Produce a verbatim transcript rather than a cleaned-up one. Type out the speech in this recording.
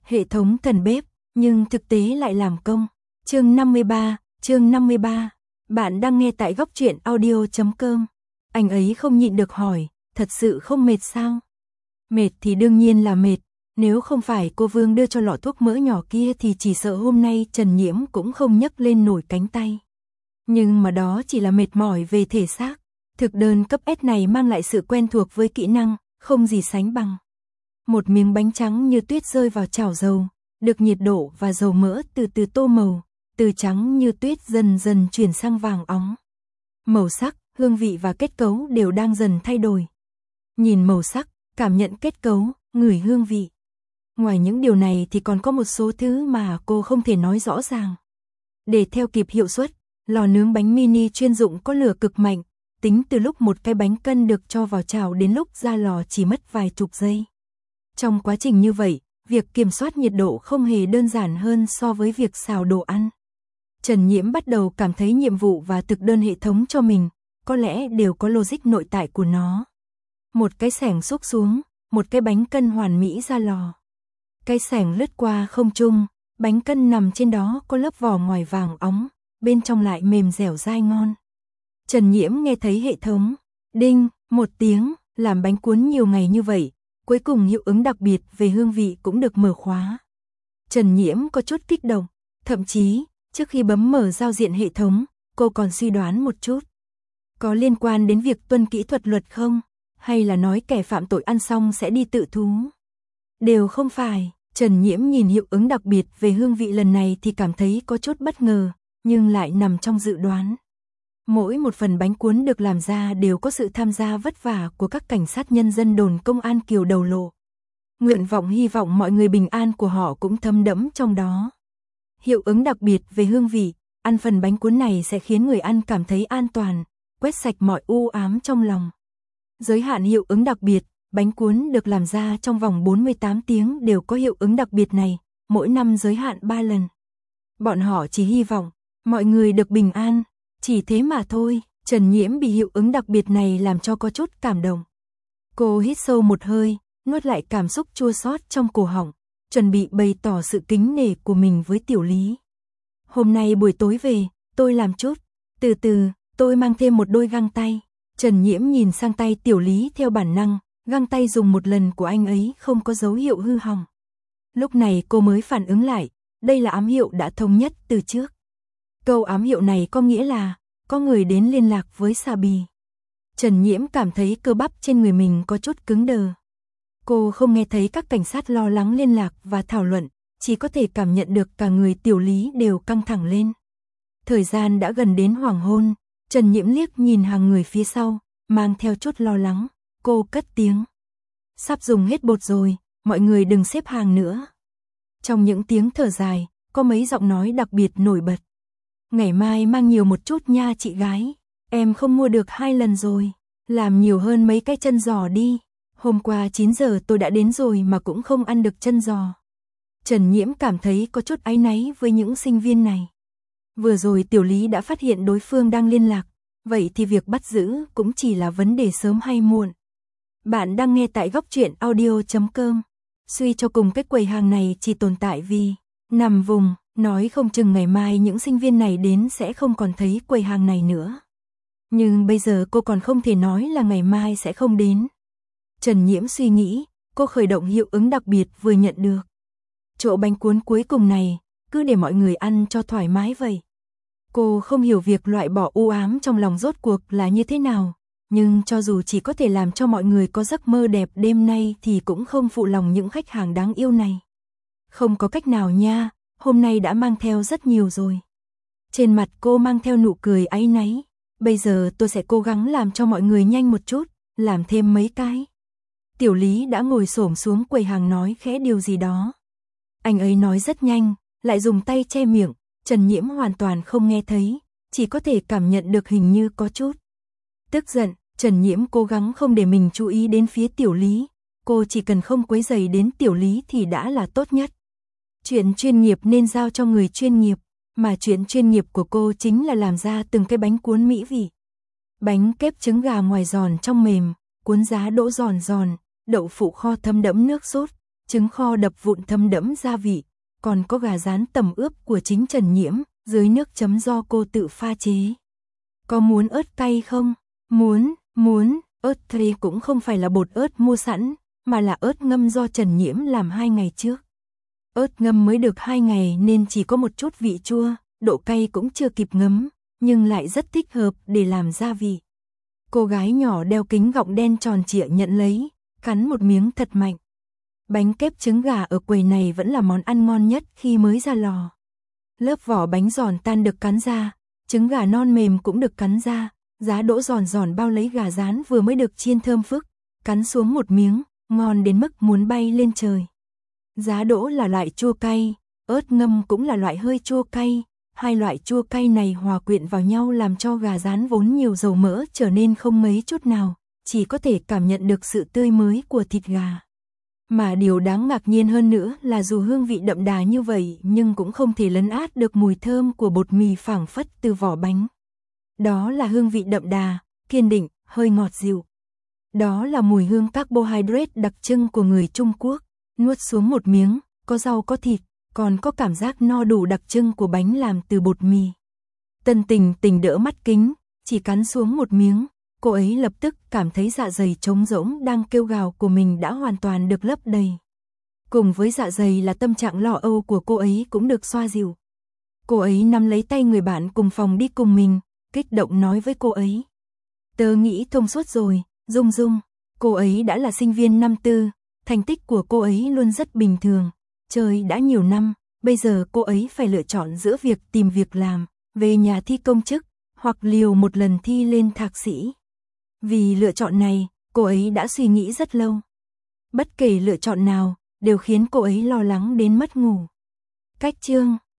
Hệ thống thần bếp, nhưng thực tế lại làm công. Chương năm mươi ba, chương năm mươi ba. Bạn đang nghe tại góc truyện audio chấm com. Anh ấy không nhịn được hỏi, thật sự không mệt sao? Mệt thì đương nhiên là mệt, nếu không phải cô Vương đưa cho lọ thuốc mỡ nhỏ kia thì chỉ sợ hôm nay Trần Nhiễm cũng không nhấc lên nổi cánh tay. Nhưng mà đó chỉ là mệt mỏi về thể xác, thực đơn cấp S này mang lại sự quen thuộc với kỹ năng, không gì sánh bằng. Một miếng bánh trắng như tuyết rơi vào chảo dầu, được nhiệt độ và dầu mỡ từ từ tô màu, từ trắng như tuyết dần dần chuyển sang vàng óng. Màu sắc, hương vị và kết cấu đều đang dần thay đổi. Nhìn màu sắc, cảm nhận kết cấu, ngửi hương vị. Ngoài những điều này thì còn có một số thứ mà cô không thể nói rõ ràng. Để theo kịp hiệu suất, lò nướng bánh mini chuyên dụng có lửa cực mạnh, tính từ lúc một cái bánh cân được cho vào chảo đến lúc ra lò chỉ mất vài chục giây. Trong quá trình như vậy, việc kiểm soát nhiệt độ không hề đơn giản hơn so với việc xào đồ ăn. Trần Nhiễm bắt đầu cảm thấy nhiệm vụ và thực đơn hệ thống cho mình, có lẽ đều có logic nội tại của nó. Một cái xẻng xúc xuống, một cái bánh cân hoàn mỹ ra lò. Cái xẻng lướt qua không trung, bánh cân nằm trên đó có lớp vỏ ngoài vàng óng, bên trong lại mềm dẻo dai ngon. Trần Nhiễm nghe thấy hệ thống, đinh, một tiếng, làm bánh cuốn nhiều ngày như vậy, cuối cùng hiệu ứng đặc biệt về hương vị cũng được mở khóa. Trần Nhiễm có chút kích động, thậm chí, trước khi bấm mở giao diện hệ thống, cô còn suy đoán một chút. Có liên quan đến việc tuân kỹ thuật luật không? Hay là nói kẻ phạm tội ăn xong sẽ đi tự thú? Đều không phải, Trần Nhiễm nhìn hiệu ứng đặc biệt về hương vị lần này thì cảm thấy có chút bất ngờ, nhưng lại nằm trong dự đoán. Mỗi một phần bánh cuốn được làm ra đều có sự tham gia vất vả của các cảnh sát nhân dân đồn công an Kiều Đầu Lộ. Nguyện vọng hy vọng mọi người bình an của họ cũng thấm đẫm trong đó. Hiệu ứng đặc biệt về hương vị, ăn phần bánh cuốn này sẽ khiến người ăn cảm thấy an toàn, quét sạch mọi u ám trong lòng. Giới hạn hiệu ứng đặc biệt, bánh cuốn được làm ra trong vòng bốn mươi tám tiếng đều có hiệu ứng đặc biệt này, mỗi năm giới hạn ba lần. Bọn họ chỉ hy vọng mọi người được bình an, chỉ thế mà thôi. Trần Nhiễm bị hiệu ứng đặc biệt này làm cho có chút cảm động. Cô hít sâu một hơi, nuốt lại cảm xúc chua xót trong cổ họng, chuẩn bị bày tỏ sự kính nể của mình với Tiểu Lý. Hôm nay buổi tối về, tôi làm chút, từ từ, tôi mang thêm một đôi găng tay. Trần Nhiễm nhìn sang tay Tiểu Lý theo bản năng, găng tay dùng một lần của anh ấy không có dấu hiệu hư hỏng. Lúc này cô mới phản ứng lại, đây là ám hiệu đã thống nhất từ trước. Câu ám hiệu này có nghĩa là, có người đến liên lạc với Sa Bì. Trần Nhiễm cảm thấy cơ bắp trên người mình có chút cứng đờ. Cô không nghe thấy các cảnh sát lo lắng liên lạc và thảo luận, chỉ có thể cảm nhận được cả người Tiểu Lý đều căng thẳng lên. Thời gian đã gần đến hoàng hôn, Trần Nhiễm liếc nhìn hàng người phía sau, mang theo chút lo lắng, cô cất tiếng. Sắp dùng hết bột rồi, mọi người đừng xếp hàng nữa. Trong những tiếng thở dài, có mấy giọng nói đặc biệt nổi bật. Ngày mai mang nhiều một chút nha chị gái, em không mua được hai lần rồi, làm nhiều hơn mấy cái chân giò đi. Hôm qua chín giờ tôi đã đến rồi mà cũng không ăn được chân giò. Trần Nhiễm cảm thấy có chút áy náy với những sinh viên này. Vừa rồi Tiểu Lý đã phát hiện đối phương đang liên lạc, vậy thì việc bắt giữ cũng chỉ là vấn đề sớm hay muộn. Bạn đang nghe tại góc truyện audio chấm com. Suy cho cùng cái quầy hàng này chỉ tồn tại vì nằm vùng, nói không chừng ngày mai những sinh viên này đến sẽ không còn thấy quầy hàng này nữa. Nhưng bây giờ cô còn không thể nói là ngày mai sẽ không đến. Trần Nhiễm suy nghĩ, cô khởi động hiệu ứng đặc biệt vừa nhận được. Chỗ bánh cuốn cuối cùng này, cứ để mọi người ăn cho thoải mái vậy. Cô không hiểu việc loại bỏ u ám trong lòng rốt cuộc là như thế nào, nhưng cho dù chỉ có thể làm cho mọi người có giấc mơ đẹp đêm nay thì cũng không phụ lòng những khách hàng đáng yêu này. Không có cách nào nha, hôm nay đã mang theo rất nhiều rồi. Trên mặt cô mang theo nụ cười áy náy, bây giờ tôi sẽ cố gắng làm cho mọi người nhanh một chút, làm thêm mấy cái. Tiểu Lý đã ngồi xổm xuống quầy hàng nói khẽ điều gì đó. Anh ấy nói rất nhanh, lại dùng tay che miệng, Trần Nhiễm hoàn toàn không nghe thấy, chỉ có thể cảm nhận được hình như có chút tức giận. Trần Nhiễm cố gắng không để mình chú ý đến phía Tiểu Lý, cô chỉ cần không quấy rầy đến Tiểu Lý thì đã là tốt nhất. Chuyện chuyên nghiệp nên giao cho người chuyên nghiệp, mà chuyện chuyên nghiệp của cô chính là làm ra từng cái bánh cuốn mỹ vị. Bánh kép trứng gà ngoài giòn trong mềm, cuốn giá đỗ giòn giòn, đậu phụ kho thấm đẫm nước sốt, trứng kho đập vụn thấm đẫm gia vị, còn có gà rán tẩm ướp của chính Trần Nhiễm, dưới nước chấm do cô tự pha chế. Có muốn ớt cay không? Muốn, muốn, ớt thề cũng không phải là bột ớt mua sẵn, mà là ớt ngâm do Trần Nhiễm làm hai ngày trước. Ớt ngâm mới được hai ngày nên chỉ có một chút vị chua, độ cay cũng chưa kịp ngấm, nhưng lại rất thích hợp để làm gia vị. Cô gái nhỏ đeo kính gọng đen tròn trịa nhận lấy, cắn một miếng thật mạnh. Bánh kép trứng gà ở quầy này vẫn là món ăn ngon nhất khi mới ra lò. Lớp vỏ bánh giòn tan được cắn ra, trứng gà non mềm cũng được cắn ra, giá đỗ giòn giòn bao lấy gà rán vừa mới được chiên thơm phức, cắn xuống một miếng, ngon đến mức muốn bay lên trời. Giá đỗ là loại chua cay, ớt ngâm cũng là loại hơi chua cay, hai loại chua cay này hòa quyện vào nhau làm cho gà rán vốn nhiều dầu mỡ trở nên không mấy chút nào, chỉ có thể cảm nhận được sự tươi mới của thịt gà. Mà điều đáng ngạc nhiên hơn nữa là dù hương vị đậm đà như vậy nhưng cũng không thể lấn át được mùi thơm của bột mì phảng phất từ vỏ bánh. Đó là hương vị đậm đà, kiên định, hơi ngọt dịu. Đó là mùi hương carbohydrate đặc trưng của người Trung Quốc. Nuốt xuống một miếng, có rau có thịt, còn có cảm giác no đủ đặc trưng của bánh làm từ bột mì. Tân Tình Tình đỡ mắt kính, chỉ cắn xuống một miếng, cô ấy lập tức cảm thấy dạ dày trống rỗng đang kêu gào của mình đã hoàn toàn được lấp đầy. Cùng với dạ dày là tâm trạng lo âu của cô ấy cũng được xoa dịu. Cô ấy nắm lấy tay người bạn cùng phòng đi cùng mình, kích động nói với cô ấy. Tớ nghĩ thông suốt rồi, Dung Dung, cô ấy đã là sinh viên năm tư, thành tích của cô ấy luôn rất bình thường, chơi đã nhiều năm, bây giờ cô ấy phải lựa chọn giữa việc tìm việc làm, về nhà thi công chức, hoặc liều một lần thi lên thạc sĩ. Vì lựa chọn này, cô ấy đã suy nghĩ rất lâu. Bất kể lựa chọn nào, đều khiến cô ấy lo lắng đến mất ngủ. Cách chương